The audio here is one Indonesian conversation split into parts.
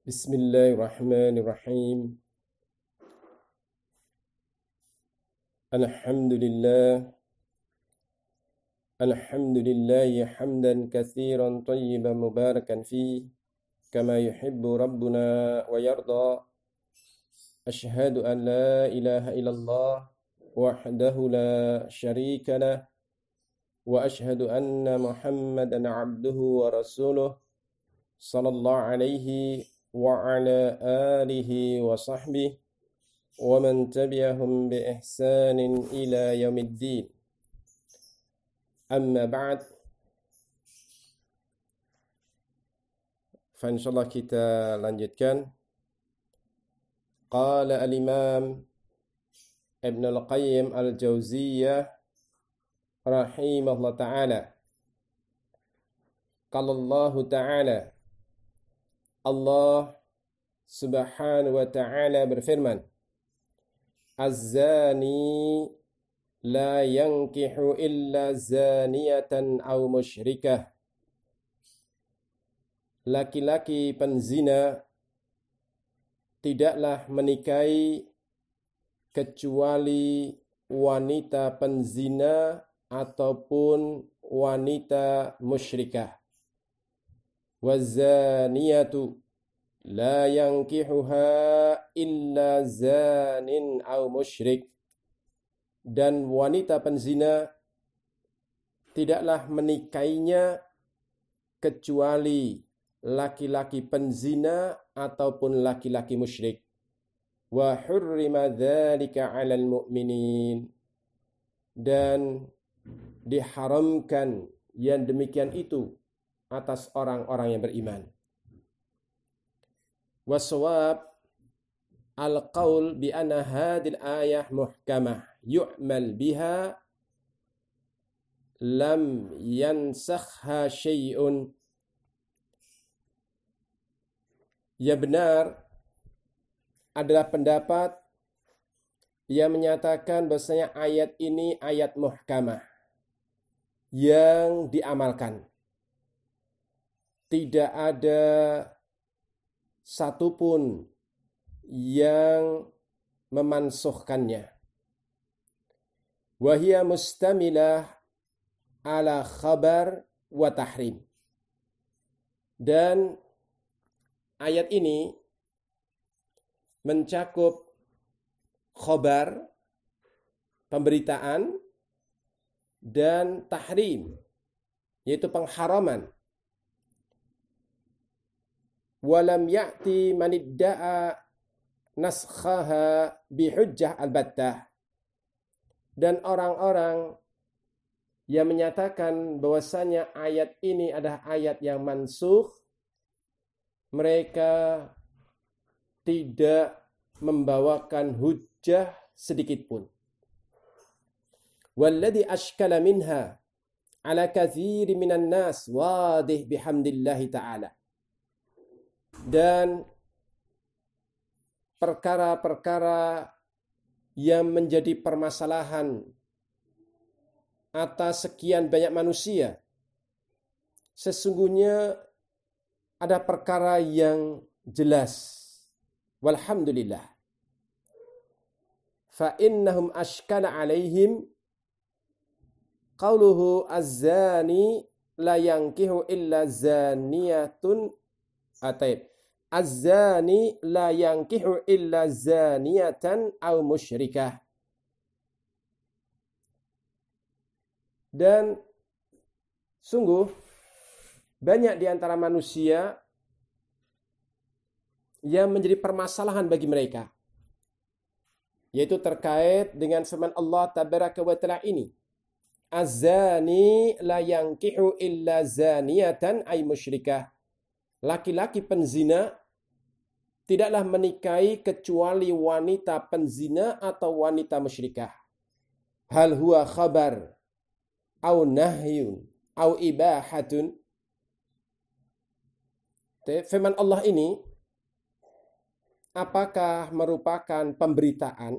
Bismillahirrahmanirrahim. Alhamdulillah. Alhamdulillahi hamdan katsiran tayyiban mubarakan fi kama yuhibbu rabbuna wa yarda. Ashhadu an la ilaha illallah wahdahu la syarika lah wa ashhadu anna Muhammadan abduhu wa rasuluh sallallahu alaihi wa ala alihi wa sahbihi wa man tabi'ahum bi ihsanin ila yaumiddin. Amma ba'd. Fa insyaallah kita lanjutkan. Qala al-Imam Ibn al-Qayyim al-Jauziyah rahimahullah ta'ala. Qala Allah ta'ala, Allah subhanahu wa ta'ala berfirman, Az-zani la yankihu illa zaniyatan aw musyrikah. Laki-laki penzina tidaklah menikahi kecuali wanita penzina ataupun wanita musyrikah. Wazaniyatu la yankihuha illa zanin aw musyrik. Dan wanita penzina tidaklah menikahinya kecuali laki-laki penzina ataupun laki-laki musyrik. Wa hurrima dzalika 'alal mu'minin. Dan diharamkan yang demikian itu atas orang-orang yang beriman. Wasawab al-qaul bi anna hadhil ayah muhkamah yu'mal biha lam yansakhha syai'un. Ya benar adalah pendapat yang menyatakan bahwasanya ayat ini ayat muhkamah yang diamalkan. Tidak ada satupun yang memansuhkannya. Wahia mustamilah ala khabar wa tahrim. Dan ayat ini mencakup khabar, pemberitaan, dan tahrim, yaitu pengharaman. Walam ya'ti man idda'a naskhaha bihujjah albattah. Dan orang-orang yang menyatakan bahwasanya ayat ini adalah ayat yang mansukh, mereka tidak membawakan hujjah sedikit pun. Walladhi ashkala minha ala katsiri minan nas wadih bihamdillahi ta'ala. Dan perkara-perkara yang menjadi permasalahan atas sekian banyak manusia, sesungguhnya ada perkara yang jelas. Walhamdulillah. Fa innahum ashkala alaihim qauluhu az-zani la yankihu illa zaniyatun. Az-zani la yankihu illa zaniyatan aw musyrikah. Dan sungguh banyak di antara manusia yang menjadi permasalahan bagi mereka, yaitu terkait dengan firman Allah tabaraka wa ta'ala ini, Az-zani la yankihu illa zaniyatan ay musyrikah. Laki-laki penzina tidaklah menikahi kecuali wanita penzina atau wanita musyrikah. Hal huwa khabar au nahyun au ibahatun. Firman Allah ini apakah merupakan pemberitaan,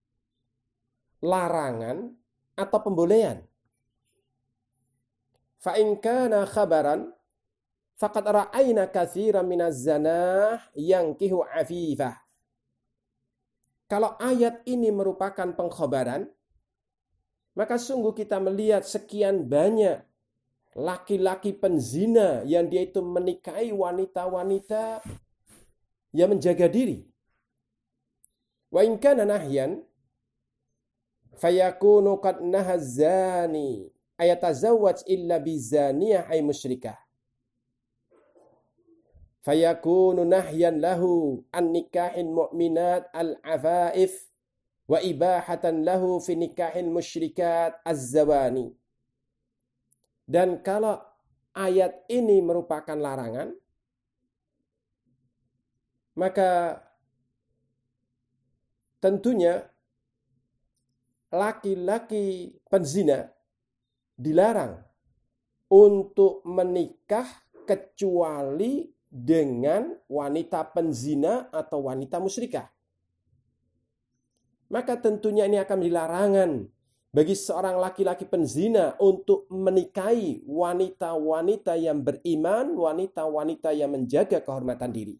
larangan, atau pembolehan? Fa in kana khabaran faqad ra'ayna katsiran minaz zanah yankihu afifah. Kalau ayat ini merupakan pengkhabaran, maka sungguh kita melihat sekian banyak laki-laki penzina yang dia itu menikahi wanita-wanita yang menjaga diri. Wa in kana nahyan fayakunu qad nahazani ayatazawwaj illa bizaniyah ay musyrikah. Fayakunu nahyan lahu an nikahin mu'minat al-afaif wa ibahatan lahu fi nikahin musyrikat az-zawani. Dan kalau ayat ini merupakan larangan, maka tentunya laki-laki penzina dilarang untuk menikah kecuali dengan wanita penzina atau wanita musyrikah. Maka tentunya ini akan menjadi larangan bagi seorang laki-laki penzina untuk menikahi wanita-wanita yang beriman, wanita-wanita yang menjaga kehormatan diri.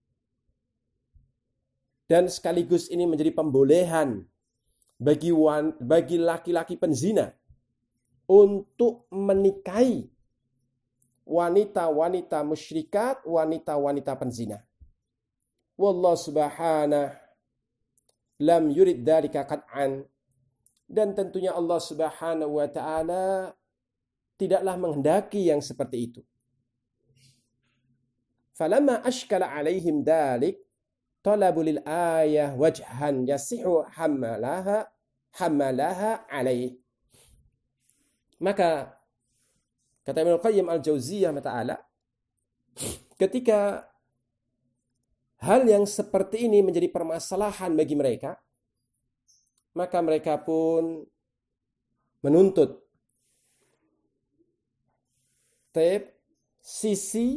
Dan sekaligus ini menjadi pembolehan bagi laki-laki penzina untuk menikahi wanita-wanita musyrikat, wanita-wanita penzina. Wallahu subhanahu lam yurid dzalika qat'an. Dan tentunya Allah Subhanahu wa taala tidaklah menghendaki yang seperti itu. Falamma ashkala alaihim dzalik talabu lil ayah wajhan yasihu hamalaha alaih. Maka kata Ibnu Qayyim al-Jauziyah ta'ala, ketika hal yang seperti ini menjadi permasalahan bagi mereka, maka mereka pun menuntut sisi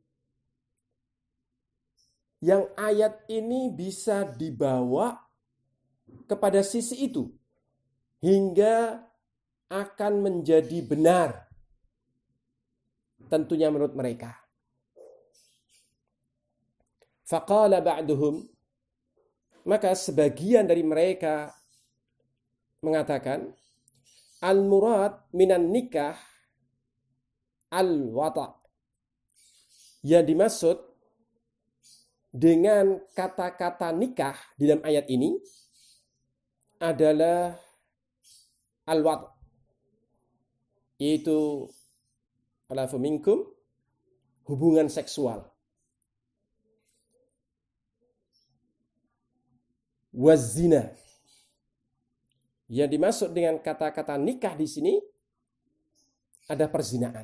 yang ayat ini bisa dibawa kepada sisi itu hingga akan menjadi benar. Tentunya menurut mereka. Faqala ba'duhum, maka sebagian dari mereka mengatakan, al-murad minan nikah al-wata'. Yang dimaksud dengan kata-kata nikah di dalam ayat ini adalah al-wata', yaitu alafu minkum, hubungan seksual. Wazina. Yang dimaksud dengan kata-kata nikah di sini ada perzinaan.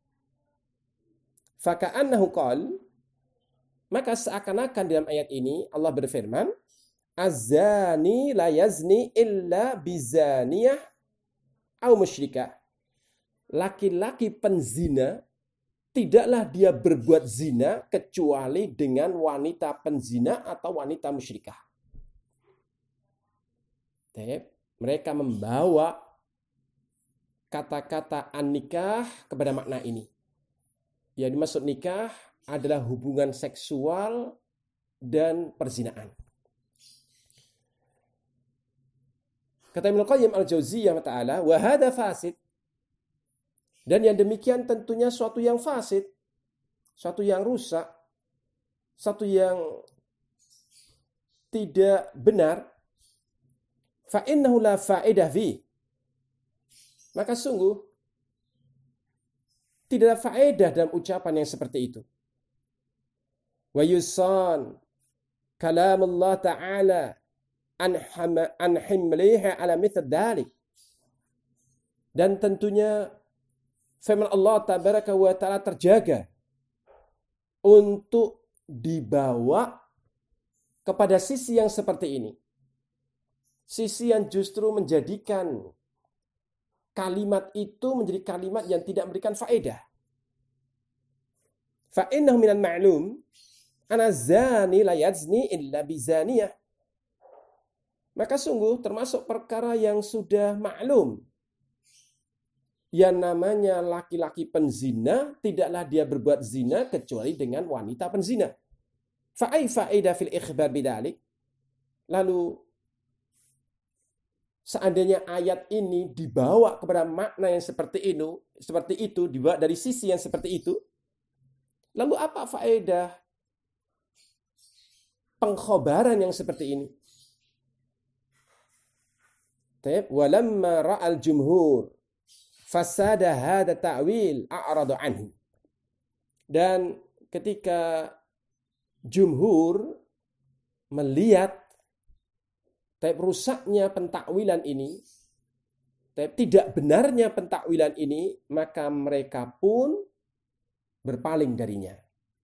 Faka'annahu qala, maka seakan-akan dalam ayat ini Allah berfirman, az-zani la yazni illa bizaniyah au musyrikah. Laki-laki penzina tidaklah dia berbuat zina kecuali dengan wanita penzina atau wanita musyrikah. Mereka membawa kata-kata an-nikah kepada makna ini. Yang dimaksud nikah adalah hubungan seksual dan perzinaan. Kata Ibnu Qayyim al-Jauziyah ta'ala, wa hadza fasid. Dan yang demikian tentunya suatu yang fasid, suatu yang rusak, suatu yang tidak benar. Fa innahu la faedah fi. Maka sungguh tidak ada faedah dalam ucapan yang seperti itu. Wa yusan kalam Allah Ta'ala an himliha ala mithal dhalik. Dan tentunya firman Allah Tabaraka wa Ta'ala terjaga untuk dibawa kepada sisi yang seperti ini. Sisi yang justru menjadikan kalimat itu menjadi kalimat yang tidak memberikan faedah. Fa innahu minal ma'lum ana zani la yazni illa bizaniyah. Maka sungguh termasuk perkara yang sudah maklum yang namanya laki-laki penzina, tidaklah dia berbuat zina kecuali dengan wanita penzina. Fa'ai fa'idah fil ikhbar bidalik. Lalu, seandainya ayat ini dibawa kepada makna yang seperti itu, dibawa dari sisi yang seperti itu, lalu apa faedah pengkhabaran yang seperti ini? Walamma ra'al jumhur fasada hada ta'wil a'radu anhu. Dan ketika jumhur melihat rusaknya pentakwilan ini, tidak benarnya pentakwilan ini, maka mereka pun berpaling darinya.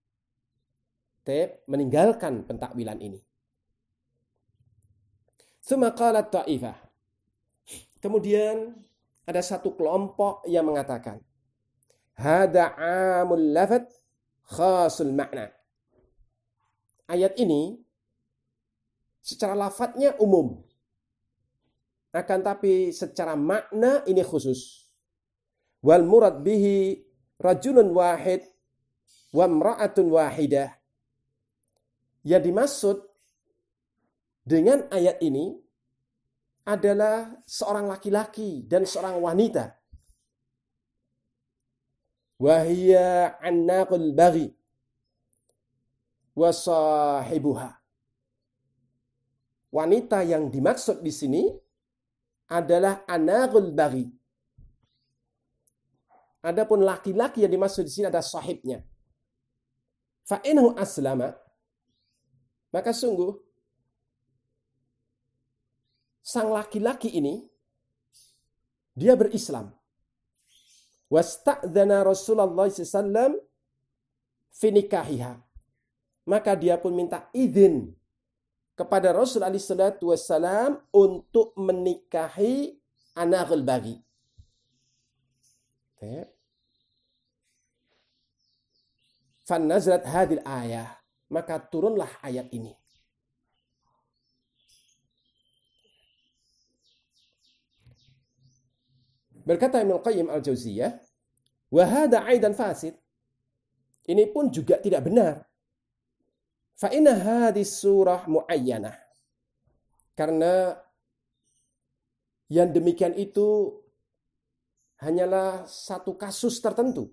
Meninggalkan pentakwilan ini. Tsumma qalat ta'ifah. Kemudian ada satu kelompok yang mengatakan, hada amul lafad khasul makna. Ayat ini secara lafadznya umum, akan tapi secara makna ini khusus. Wal murad bihi rajulun wahid wa imra'atun wahidah. Yang dimaksud dengan ayat ini adalah seorang laki-laki dan seorang wanita. Wahiyya annaqul baghi wa sahibuha. Wanita yang dimaksud di sini adalah anaqul baghi. Adapun laki-laki yang dimaksud di sini adalah sahibnya. Fa innahu aslama, maka sungguh sang laki-laki ini dia berislam. Wasta'dzana Rasulullah SAW fi nikahiha. Maka dia pun minta izin kepada Rasul SAW untuk menikahi anaqul baghi. Fanazrat hadil ayah. Maka turunlah ayat ini. Berkata Ibnu Qayyim al-Jauziyah, wa hadha aidan fasid. Ini pun juga tidak benar. Fa inna hadhihi surah muayyanah. Karena yang demikian itu hanyalah satu kasus tertentu.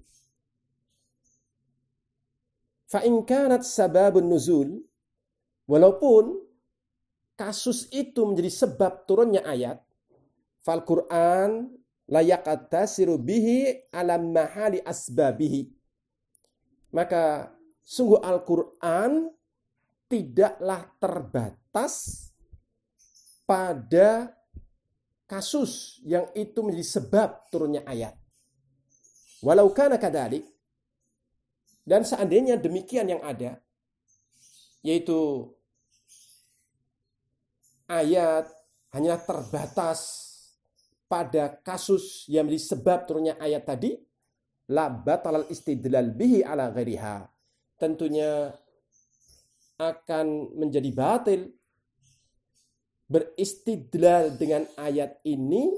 Fa in kanat sababun nuzul, walaupun kasus itu menjadi sebab turunnya ayat, fal Qur'an layak atasiru bihi alam mahali asbabihi. Maka sungguh Al-Quran tidaklah terbatas pada kasus yang itu menjadi sebab turunnya ayat. Walau kana kadzalik, dan seandainya demikian yang ada, yaitu ayat hanya terbatas pada kasus yang menjadi sebab turunnya ayat tadi, la batalal istidlal bihi ala ghairiha. Tentunya akan menjadi batil beristidlal dengan ayat ini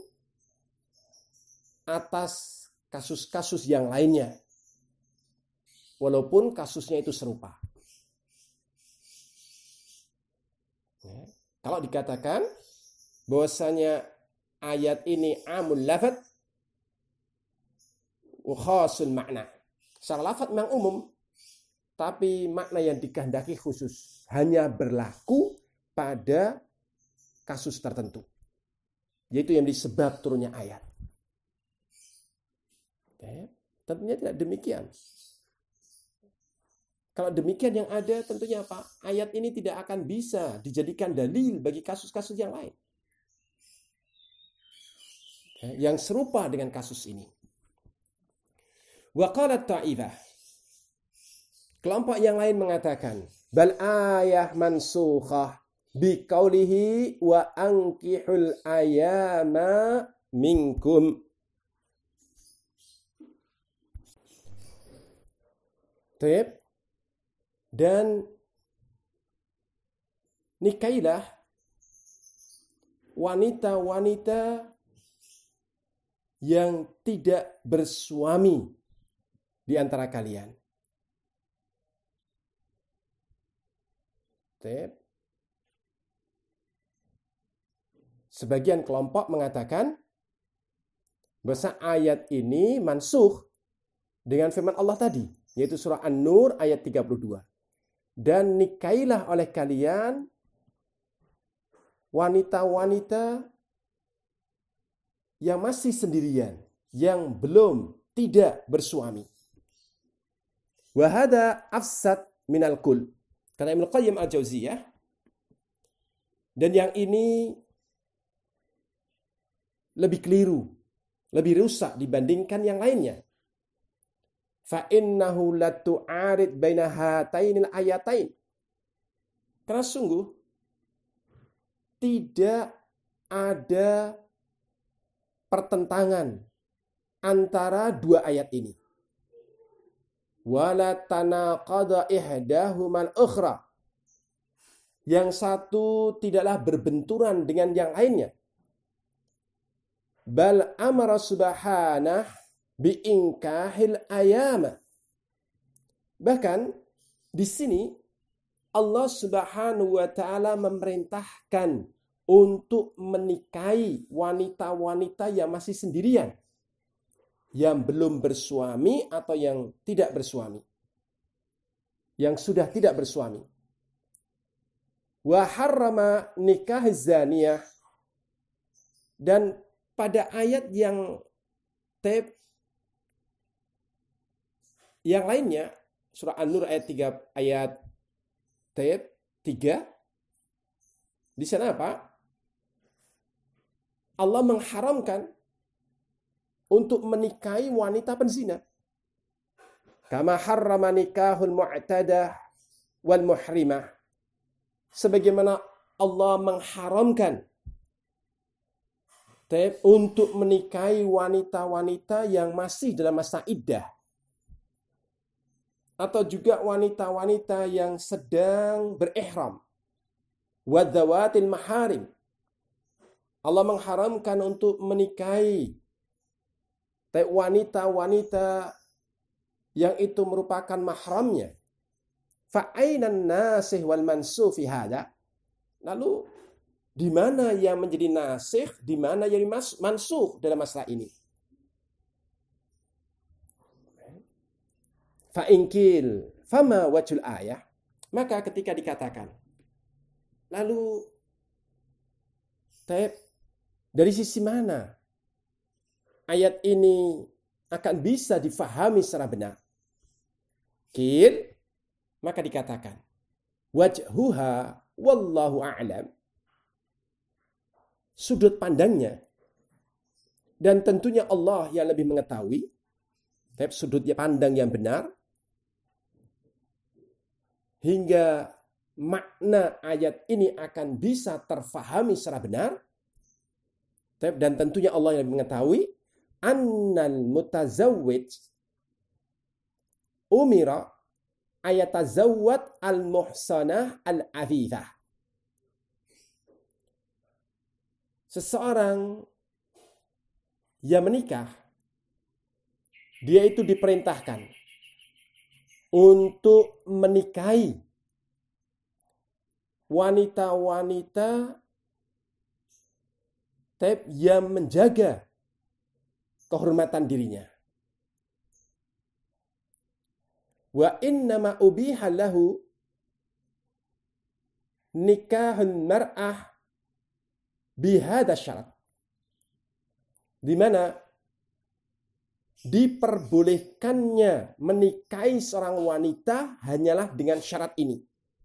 atas kasus-kasus yang lainnya, walaupun kasusnya itu serupa. Kalau dikatakan bahwasanya ayat ini amul lafad wa khasul makna. Secara lafad memang umum, tapi makna yang dikehendaki khusus, hanya berlaku pada kasus tertentu, yaitu yang disebab turunnya ayat. Tentunya tidak demikian. Kalau demikian yang ada, tentunya apa? Ayat ini tidak akan bisa dijadikan dalil bagi kasus-kasus yang lain yang serupa dengan kasus ini. Wa qalat ta'ifah. Kelompok yang lain mengatakan, bal ayah mansukhah bi qaulihi wa ankihul ayama minkum. Baik. Dan nikailah wanita-wanita yang tidak bersuami di antara kalian. Sebagian kelompok mengatakan bahwa ayat ini mansukh dengan firman Allah tadi, yaitu surah An-Nur ayat 32. Dan nikailah oleh kalian wanita-wanita yang masih sendirian, yang belum tidak bersuami. Wa hada afsad minal kul. Kata Ibnu Qayyim al-Jauziyah. Dan yang ini lebih keliru, lebih rusak dibandingkan yang lainnya. Fa innahu la tu'arid baina hatainil ayatain. Karena sungguh tidak ada pertentangan antara dua ayat ini. Wala tanaqada ihdahumal ukhra. Yang satu tidaklah berbenturan dengan yang lainnya. Bal amara subhanah biinkahil ayama. Bahkan di sini Allah Subhanahu wa taala memerintahkan untuk menikahi wanita-wanita yang masih sendirian, yang belum bersuami atau yang tidak bersuami, yang sudah tidak bersuami. Wa harrama nikah zaniyah. Dan pada ayat yang lainnya, surah An-Nur ayat 3, di sana apa? Allah mengharamkan untuk menikahi wanita penzina. Kama harrama nikahul mu'tadah wal muhrimah. Sebagaimana Allah mengharamkan untuk menikahi wanita-wanita yang masih dalam masa iddah. Atau juga wanita-wanita yang sedang berihram. Wadzawatil maharim. Allah mengharamkan untuk menikahi wanita-wanita yang itu merupakan mahramnya. Fa'ainan nasih wal mansuh fi hada. Lalu di mana yang menjadi nasikh, di mana yang mansuh dalam masalah ini? Fa'inkil fama wajhul ayah. Maka ketika dikatakan, lalu dari sisi mana ayat ini akan bisa difahami secara benar? Maka dikatakan, wajhuha wallahu a'lam. Sudut pandangnya, dan tentunya Allah yang lebih mengetahui, sudut pandang yang benar, hingga makna ayat ini akan bisa terfahami secara benar. Dan tentunya Allah yang mengetahui, annal mutazawwij umira ayatazawwad al-muhsanah al-afifah. Seseorang yang menikah, dia itu diperintahkan untuk menikahi wanita-wanita yang menjaga kehormatan dirinya. Wa innama ubiha lahu nikahun mar'ah bihada syarat. Di mana diperbolehkannya menikahi seorang wanita hanyalah dengan syarat ini.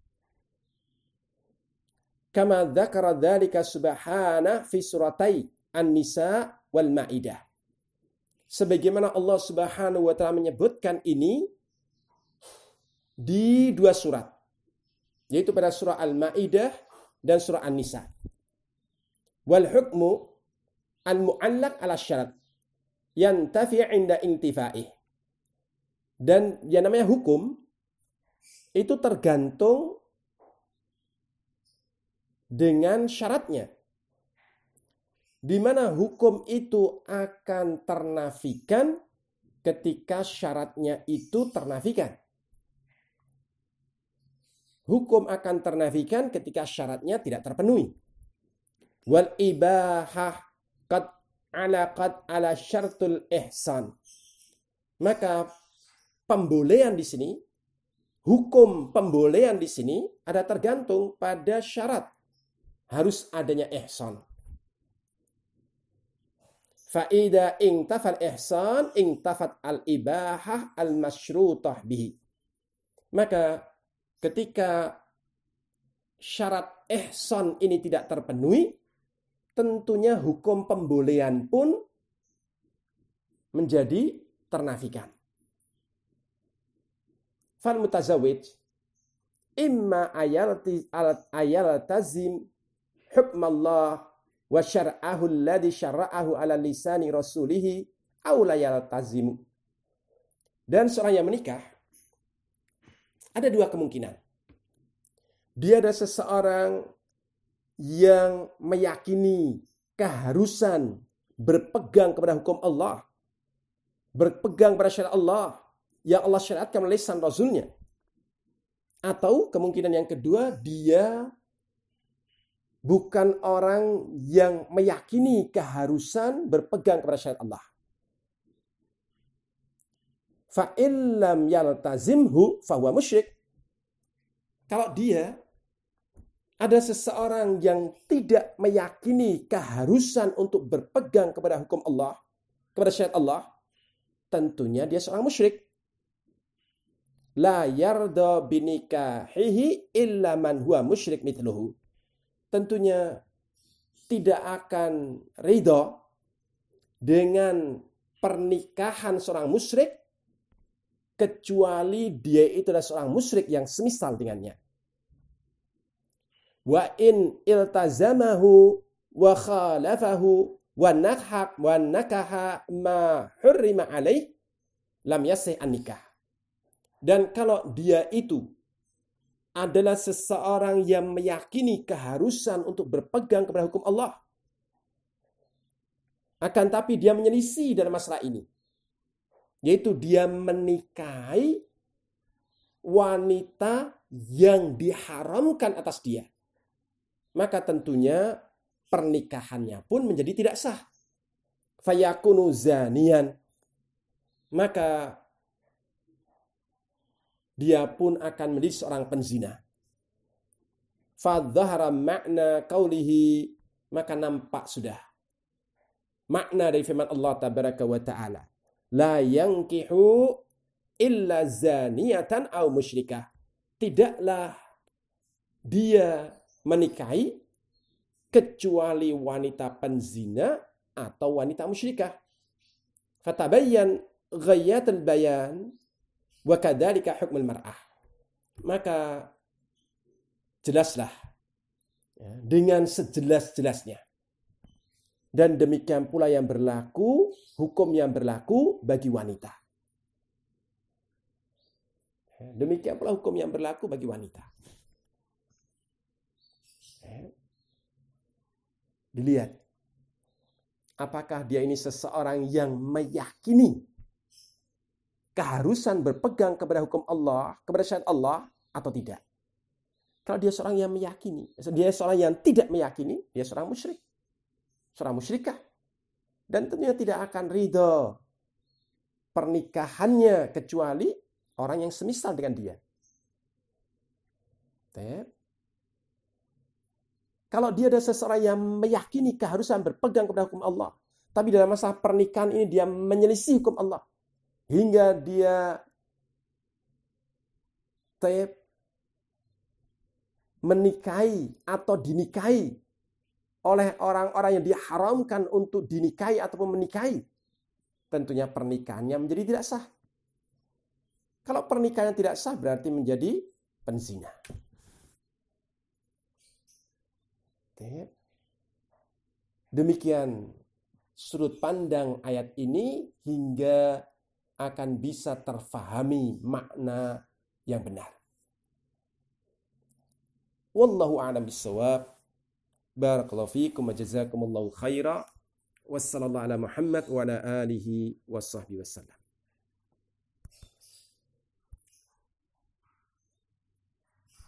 Kama dzakara dzalika subhanahu fi suratai An-Nisa wal Maidah. Sebagaimana Allah Subhanahu wa taala menyebutkan ini di dua surat, yaitu pada surah Al-Maidah dan surah An-Nisa. Wal hukmu al-mu'allaq ala syarat yantafi' inda intifa'ih. Dan yang namanya hukum itu tergantung dengan syaratnya. di mana hukum itu akan ternafikan ketika syaratnya itu ternafikan. Hukum akan ternafikan ketika syaratnya tidak terpenuhi. Wal ibahah qad ala syartul ihsan. Maka pembolehan di sini, hukum pembolehan di sini ada tergantung pada syarat. Harus adanya ihsan. Fa'ida ingtafal ihsan, ingtafat al-ibahah al-masyrutah bihi. Maka ketika syarat ihsan ini tidak terpenuhi, tentunya hukum pembolehan pun menjadi ternafikan. Fal mutazawwij imma ayaltazim hukmallah wa syar'ahu alladhi syara'ahu ala lisani rasulihi aw la yaltazimu. Dan seorang yang menikah ada dua kemungkinan. Dia ada seseorang yang meyakini keharusan berpegang kepada hukum Allah, berpegang pada syariat Allah yang Allah syariatkan melalui lisan Rasulnya. Atau kemungkinan yang kedua, dia bukan orang yang meyakini keharusan berpegang kepada syariat Allah. Fa'illam yaltazimhu fahuwa musyrik. Kalau dia ada seseorang yang tidak meyakini keharusan untuk berpegang kepada hukum Allah, kepada syariat Allah, tentunya dia seorang musyrik. La yarda binikahihi illa man huwa musyrik mithluhu. Tentunya tidak akan ridho dengan pernikahan seorang musyrik kecuali dia itu adalah seorang musyrik yang semisal dengannya. Wa in iltazamahu wa khalafahu wa nakaha ma hurrima alaih lam yasih an-nikah. Dan kalau dia itu adalah seseorang yang meyakini keharusan untuk berpegang kepada hukum Allah, akan tapi dia menyelisih dalam masalah ini, yaitu dia menikahi wanita yang diharamkan atas dia, maka tentunya pernikahannya pun menjadi tidak sah. Fayakunu zaniyan, maka dia pun akan menjadi seorang penzina. Fadzahara makna qaulihi, maka nampak sudah makna dari firman Allah tabaraka wa ta'ala, la yankihu illa zaniyatan aw musyrikah. Tidaklah dia menikahi kecuali wanita penzina atau wanita musyrikah. Fatabayyan ghayatul bayan wa kadzalika hukmul mar'ah. Maka jelaslah dengan sejelas-jelasnya. Dan demikian pula yang berlaku, hukum yang berlaku bagi wanita. Demikian pula hukum yang berlaku bagi wanita. Dilihat, apakah dia ini seseorang yang meyakini keharusan berpegang kepada hukum Allah, kepada syariat Allah, atau tidak. Kalau dia seorang yang meyakini, dia seorang yang tidak meyakini, dia seorang musyrik, seorang musyrikah. Dan tentunya tidak akan ridho pernikahannya kecuali orang yang semisal dengan dia. Kalau dia ada seseorang yang meyakini keharusan berpegang kepada hukum Allah, tapi dalam masa pernikahan ini dia menyelisih hukum Allah, hingga dia menikahi atau dinikahi oleh orang-orang yang diharamkan untuk dinikahi ataupun menikahi, tentunya pernikahannya menjadi tidak sah. Kalau pernikahannya tidak sah berarti menjadi penzina. Demikian sudut pandang ayat ini hingga akan bisa terfahami makna yang benar. Wallahu a'lam bishawab. Barakallahu fiikum wa jazakumullahu khaira. Wassallallahu ala Muhammad wa ala alihi washabbihi wasallam.